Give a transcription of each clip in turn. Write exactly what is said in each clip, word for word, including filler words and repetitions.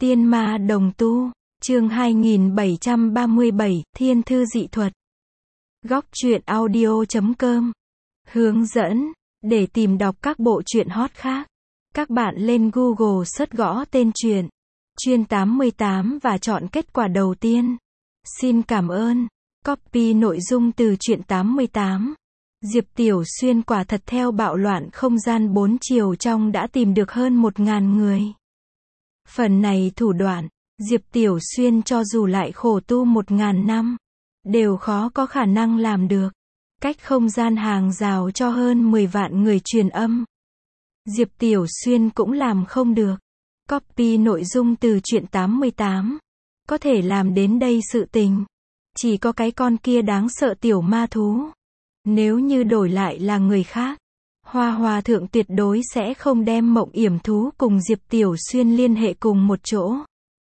Tiên ma đồng tu, chương hai nghìn bảy trăm ba mươi bảy, Thiên thư dị thuật. Góc truyện audio chấm com. Hướng dẫn, để tìm đọc các bộ truyện hot khác, các bạn lên Google search gõ tên truyện, Chuyên tám mươi tám và chọn kết quả đầu tiên. Xin cảm ơn. Copy nội dung từ truyện tám mươi tám. Diệp Tiểu Xuyên quả thật theo bạo loạn không gian bốn chiều trong đã tìm được hơn một ngàn người. Phần này thủ đoạn, Diệp Tiểu Xuyên cho dù lại khổ tu một ngàn năm, đều khó có khả năng làm được. Cách không gian hàng rào cho hơn mười vạn người truyền âm, Diệp Tiểu Xuyên cũng làm không được. Copy nội dung từ truyện tám mươi tám. Có thể làm đến đây sự tình, chỉ có cái con kia đáng sợ tiểu ma thú. Nếu như đổi lại là người khác, Hoa Hòa Thượng tuyệt đối sẽ không đem Mộng Yểm Thú cùng Diệp Tiểu Xuyên liên hệ cùng một chỗ.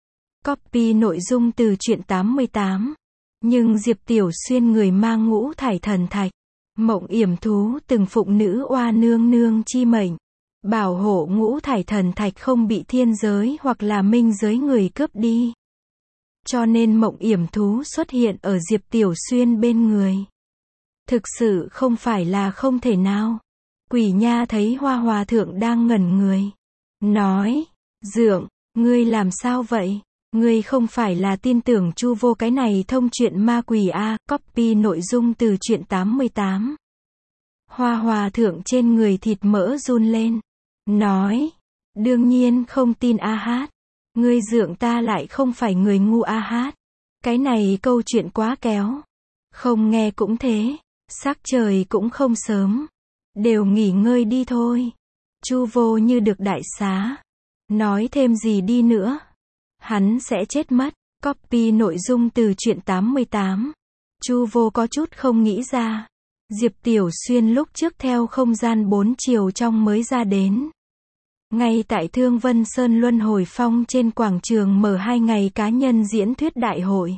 Copy nội dung từ truyện tám mươi tám. Nhưng Diệp Tiểu Xuyên người mang ngũ thải thần thạch, Mộng Yểm Thú từng phụng nữ oa nương nương chi mệnh, bảo hộ ngũ thải thần thạch không bị thiên giới hoặc là minh giới người cướp đi. Cho nên Mộng Yểm Thú xuất hiện ở Diệp Tiểu Xuyên bên người. Thực sự không phải là không thể nào. Quỷ Nha thấy Hoa Hòa Thượng đang ngẩn người, nói, Dượng, ngươi làm sao vậy? Ngươi không phải là tin tưởng Chu Vô cái này thông chuyện ma quỷ a? Copy nội dung từ truyện tám mươi tám. Hoa Hòa Thượng trên người thịt mỡ run lên, nói, đương nhiên không tin a hát. Ngươi dượng ta lại không phải người ngu a hát. Cái này câu chuyện quá kéo. Không nghe cũng thế, sắc trời cũng không sớm, đều nghỉ ngơi đi thôi. Chu Vô như được đại xá, nói thêm gì đi nữa, hắn sẽ chết mất. Copy nội dung từ truyện tám mươi tám. Chu Vô có chút không nghĩ ra, Diệp Tiểu Xuyên lúc trước theo không gian bốn chiều trong mới ra đến. Ngay tại Thương Vân Sơn Luân Hồi Phong trên quảng trường mở hai ngày cá nhân diễn thuyết đại hội.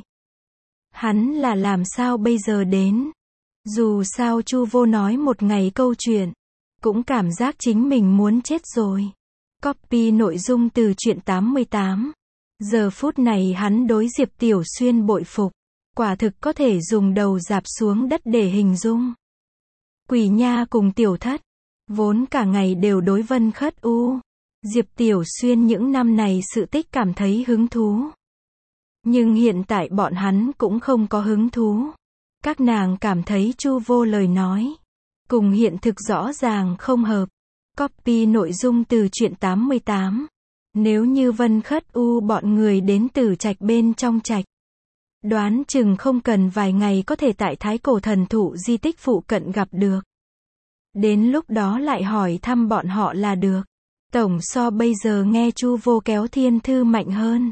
Hắn là làm sao bây giờ đến? Dù sao Chu Vô nói một ngày câu chuyện, cũng cảm giác chính mình muốn chết rồi. Copy nội dung từ truyện tám mươi tám. Giờ phút này hắn đối Diệp Tiểu Xuyên bội phục, quả thực có thể dùng đầu dạp xuống đất để hình dung. Quỷ Nha cùng Tiểu Thất, vốn cả ngày đều đối Vân Khất U, Diệp Tiểu Xuyên những năm này sự tích cảm thấy hứng thú. Nhưng hiện tại bọn hắn cũng không có hứng thú. Các nàng cảm thấy Chu Vô lời nói cùng hiện thực rõ ràng không hợp. Copy nội dung từ truyện tám mươi tám. Nếu như Vân Khất U bọn người đến từ trạch bên trong trạch, đoán chừng không cần vài ngày có thể tại Thái Cổ Thần Thụ di tích phụ cận gặp được. Đến lúc đó lại hỏi thăm bọn họ là được. Tổng so bây giờ nghe Chu Vô kéo thiên thư mạnh hơn.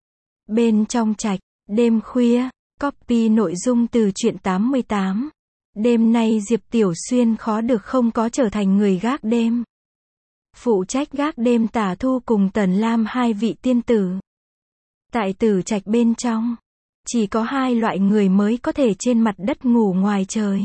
Bên trong trạch, đêm khuya. Copy nội dung từ truyện tám mươi tám. Đêm nay Diệp Tiểu Xuyên khó được không có trở thành người gác đêm. Phụ trách gác đêm Tả Thu cùng Tần Lam hai vị tiên tử. Tại tử trạch bên trong, chỉ có hai loại người mới có thể trên mặt đất ngủ ngoài trời.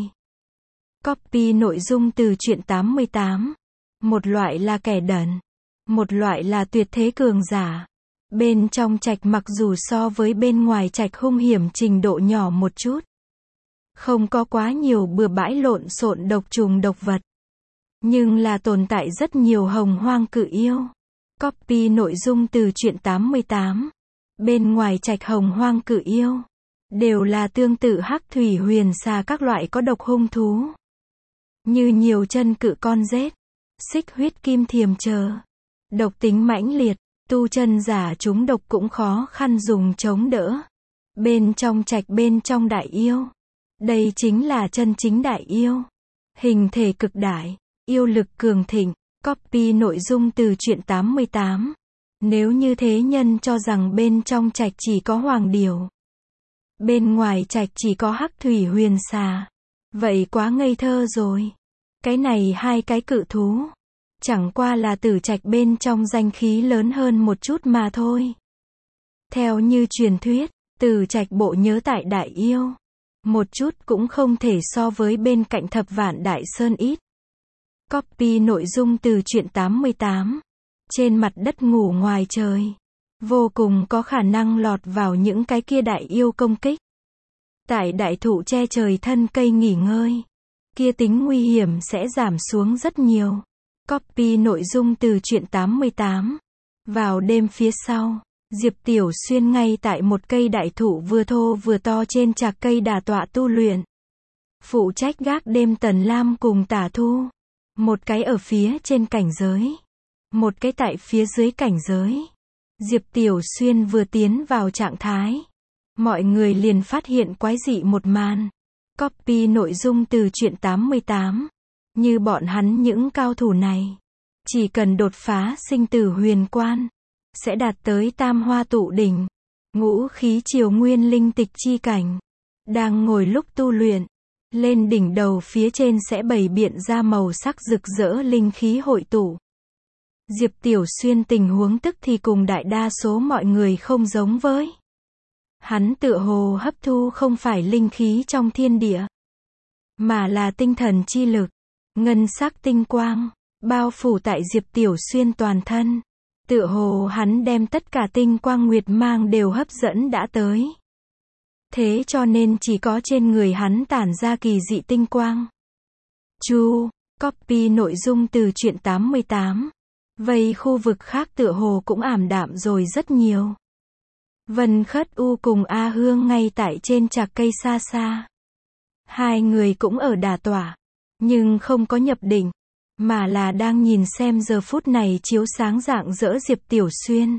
Copy nội dung từ truyện tám mươi tám. Một loại là kẻ đần, một loại là tuyệt thế cường giả. Bên trong trạch mặc dù so với bên ngoài trạch hung hiểm trình độ nhỏ một chút, không có quá nhiều bừa bãi lộn xộn độc trùng độc vật, nhưng là tồn tại rất nhiều hồng hoang cự yêu. Copy nội dung từ truyện tám mươi tám. Bên ngoài trạch hồng hoang cự yêu đều là tương tự hắc thủy huyền xà các loại có độc hung thú, như nhiều chân cự con rết, xích huyết kim thiềm chờ, độc tính mãnh liệt. Tu chân giả chúng độc cũng khó khăn dùng chống đỡ. Bên trong trạch bên trong đại yêu, đây chính là chân chính đại yêu. Hình thể cực đại, yêu lực cường thịnh. Copy nội dung từ truyện tám mươi tám. Nếu như thế nhân cho rằng bên trong trạch chỉ có hoàng điểu, bên ngoài trạch chỉ có hắc thủy huyền xà, vậy quá ngây thơ rồi. Cái này hai cái cự thú chẳng qua là tử trạch bên trong danh khí lớn hơn một chút mà thôi. Theo như truyền thuyết, tử trạch bộ nhớ tại đại yêu, một chút cũng không thể so với bên cạnh thập vạn đại sơn ít. Copy nội dung từ truyện tám mươi tám. Trên mặt đất ngủ ngoài trời, vô cùng có khả năng lọt vào những cái kia đại yêu công kích. Tại đại thụ che trời thân cây nghỉ ngơi, kia tính nguy hiểm sẽ giảm xuống rất nhiều. Copy nội dung từ truyện tám mươi tám. Vào đêm phía sau, Diệp Tiểu Xuyên ngay tại một cây đại thụ vừa thô vừa to trên trạc cây đả tọa tu luyện. Phụ trách gác đêm Tần Lam cùng Tả Thu. Một cái ở phía trên cảnh giới, một cái tại phía dưới cảnh giới. Diệp Tiểu Xuyên vừa tiến vào trạng thái, mọi người liền phát hiện quái dị một màn. Copy nội dung từ truyện tám mươi tám. Như bọn hắn những cao thủ này, chỉ cần đột phá sinh tử huyền quan, sẽ đạt tới tam hoa tụ đỉnh, ngũ khí triều nguyên linh tịch chi cảnh. Đang ngồi lúc tu luyện, lên đỉnh đầu phía trên sẽ bày biện ra màu sắc rực rỡ linh khí hội tụ. Diệp Tiểu Xuyên tình huống tức thì cùng đại đa số mọi người không giống với. Hắn tựa hồ hấp thu không phải linh khí trong thiên địa, mà là tinh thần chi lực, ngân sắc tinh quang, bao phủ tại Diệp Tiểu Xuyên toàn thân. Tựa hồ hắn đem tất cả tinh quang nguyệt mang đều hấp dẫn đã tới. Thế cho nên chỉ có trên người hắn tản ra kỳ dị tinh quang. Chu, copy nội dung từ truyện tám mươi tám. Vây khu vực khác tựa hồ cũng ảm đạm rồi rất nhiều. Vân Khất U cùng A Hương ngay tại trên trạc cây xa xa. Hai người cũng ở đả tọa, nhưng không có nhập định, mà là đang nhìn xem giờ phút này chiếu sáng rạng rỡ Diệp Tiểu Xuyên.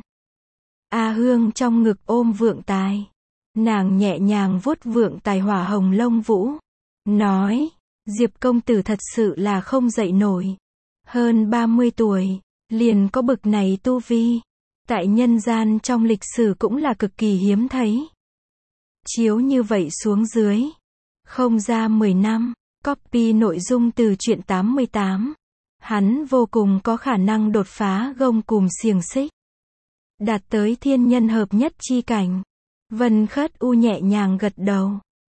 A Hương trong ngực ôm vượng tài. Nàng nhẹ nhàng vuốt vượng tài hỏa hồng lông vũ. Nói, Diệp công tử thật sự là không dậy nổi. Hơn ba mươi tuổi, liền có bực này tu vi. Tại nhân gian trong lịch sử cũng là cực kỳ hiếm thấy. Chiếu như vậy xuống dưới, không ra mười năm, copy nội dung từ truyện tám mươi tám. Hắn vô cùng có khả năng đột phá gông cùm xiềng xích, đạt tới thiên nhân hợp nhất chi cảnh. Vân Khất U nhẹ nhàng gật đầu,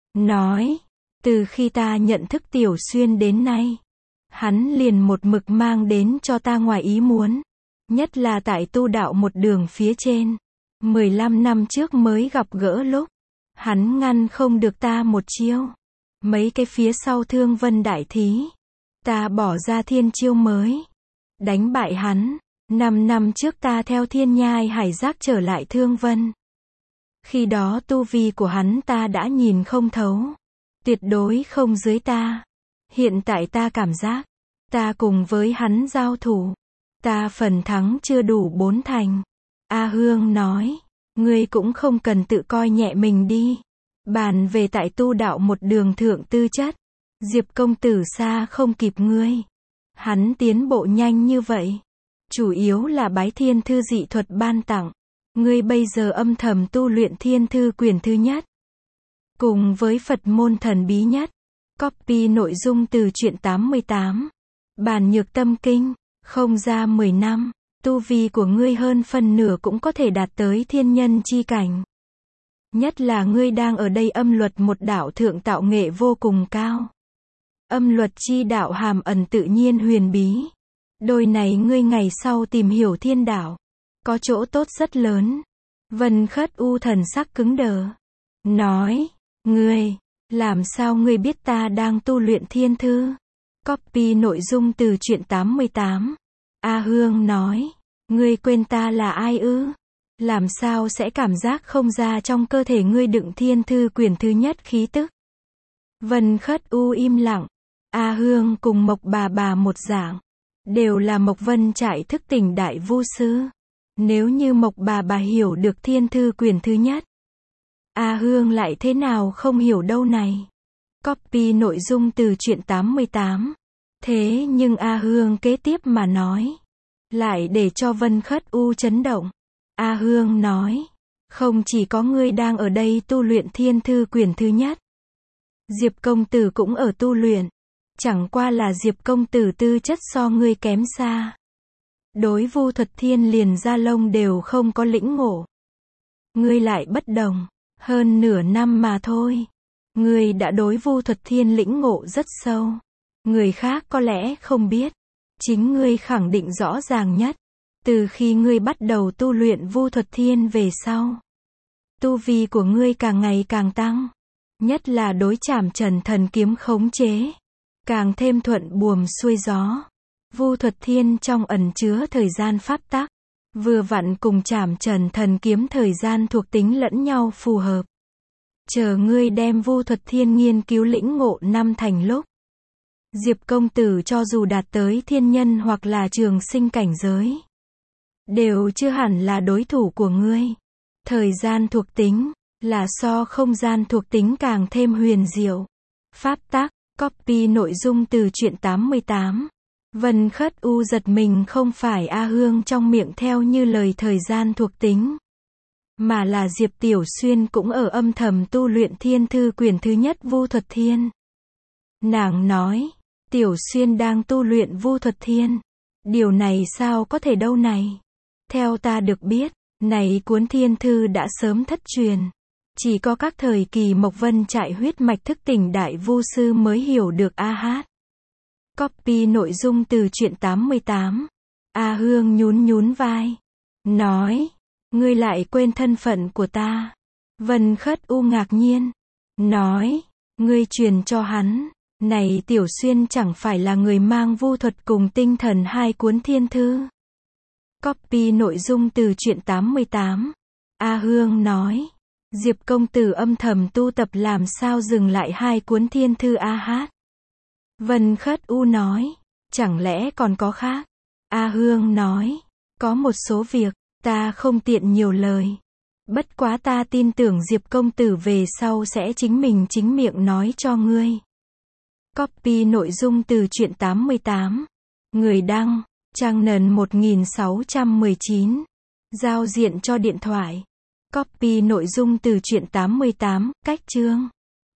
nói, từ khi ta nhận thức Tiểu Xuyên đến nay, hắn liền một mực mang đến cho ta ngoài ý muốn. Nhất là tại tu đạo một đường phía trên, mười lăm năm trước mới gặp gỡ lúc, hắn ngăn không được ta một chiêu. Mấy cái phía sau Thương Vân đại thí, ta bỏ ra thiên chiêu mới, đánh bại hắn. Năm năm trước ta theo Thiên Nhai Hải Giác trở lại Thương Vân. Khi đó tu vi của hắn ta đã nhìn không thấu, tuyệt đối không dưới ta. Hiện tại ta cảm giác, ta cùng với hắn giao thủ, ta phần thắng chưa đủ bốn thành. A Hương nói, ngươi cũng không cần tự coi nhẹ mình đi. Bàn về tại tu đạo một đường thượng tư chất, Diệp công tử xa không kịp ngươi. Hắn tiến bộ nhanh như vậy, chủ yếu là bái thiên thư dị thuật ban tặng. Ngươi bây giờ âm thầm tu luyện thiên thư quyển thứ nhất, cùng với Phật môn thần bí nhất. Copy nội dung từ truyện tám mươi tám. Bàn nhược tâm kinh, không ra mười năm, tu vi của ngươi hơn phân nửa cũng có thể đạt tới thiên nhân chi cảnh. Nhất là ngươi đang ở đây âm luật một đạo thượng tạo nghệ vô cùng cao. Âm luật chi đạo hàm ẩn tự nhiên huyền bí. Đôi này ngươi ngày sau tìm hiểu thiên đạo, có chỗ tốt rất lớn. Vân Khất U thần sắc cứng đờ, nói, ngươi, làm sao ngươi biết ta đang tu luyện thiên thư? Copy nội dung từ truyện tám mươi tám. A Hương nói, ngươi quên ta là ai ư? Làm sao sẽ cảm giác không ra trong cơ thể ngươi đựng thiên thư quyển thứ nhất khí tức? Vân Khất U im lặng. A Hương cùng Mộc bà bà một dạng, đều là Mộc Vân trại thức tỉnh đại vu sư. Nếu như Mộc bà bà hiểu được thiên thư quyển thứ nhất, A Hương lại thế nào không hiểu đâu này. Copy nội dung từ truyện tám mươi tám. Thế nhưng A Hương kế tiếp mà nói, lại để cho Vân Khất U chấn động. A Hương nói, không chỉ có ngươi đang ở đây tu luyện thiên thư quyển thứ nhất, Diệp công tử cũng ở tu luyện. Chẳng qua là Diệp công tử tư chất so ngươi kém xa. Đối vu thuật thiên liền gia lông đều không có lĩnh ngộ. Ngươi lại bất đồng, hơn nửa năm mà thôi. Ngươi đã đối vu thuật thiên lĩnh ngộ rất sâu. Người khác có lẽ không biết, chính ngươi khẳng định rõ ràng nhất. Từ khi ngươi bắt đầu tu luyện Vu Thuật Thiên về sau, tu vi của ngươi càng ngày càng tăng. Nhất là đối Trảm Trần Thần Kiếm khống chế, càng thêm thuận buồm xuôi gió. Vu Thuật Thiên trong ẩn chứa thời gian pháp tắc, vừa vặn cùng Trảm Trần Thần Kiếm thời gian thuộc tính lẫn nhau phù hợp. Chờ ngươi đem Vu Thuật Thiên nghiên cứu lĩnh ngộ năm thành lúc, Diệp công tử cho dù đạt tới thiên nhân hoặc là trường sinh cảnh giới, đều chưa hẳn là đối thủ của ngươi. Thời gian thuộc tính là so không gian thuộc tính càng thêm huyền diệu. Pháp tắc, copy nội dung từ truyện tám mươi tám. Vân Khất U giật mình, không phải A Hương trong miệng theo như lời thời gian thuộc tính, mà là Diệp Tiểu Xuyên cũng ở âm thầm tu luyện Thiên Thư quyển thứ nhất Vu Thuật Thiên. Nàng nói, Tiểu Xuyên đang tu luyện Vu Thuật Thiên. Điều này sao có thể đâu này? Theo ta được biết, này cuốn Thiên Thư đã sớm thất truyền. Chỉ có các thời kỳ Mộc Vân trại huyết mạch thức tỉnh đại vu sư mới hiểu được a hát. Copy nội dung từ truyện tám mươi tám. A Hương nhún nhún vai, nói, ngươi lại quên thân phận của ta. Vân Khất U ngạc nhiên, nói, ngươi truyền cho hắn. Này Tiểu Xuyên chẳng phải là người mang vu thuật cùng tinh thần hai cuốn Thiên Thư. Copy nội dung từ truyện tám mươi tám. A Hương nói, Diệp công tử âm thầm tu tập làm sao dừng lại hai cuốn Thiên Thư a hát. Vân Khất U nói, chẳng lẽ còn có khác? A Hương nói, có một số việc, ta không tiện nhiều lời. Bất quá ta tin tưởng Diệp công tử về sau sẽ chính mình chính miệng nói cho ngươi. Copy nội dung từ truyện tám mươi tám. Người đăng, Trang Nần một nghìn sáu trăm mười chín. Giao diện cho điện thoại. Copy nội dung từ truyện tám mươi tám, cách chương.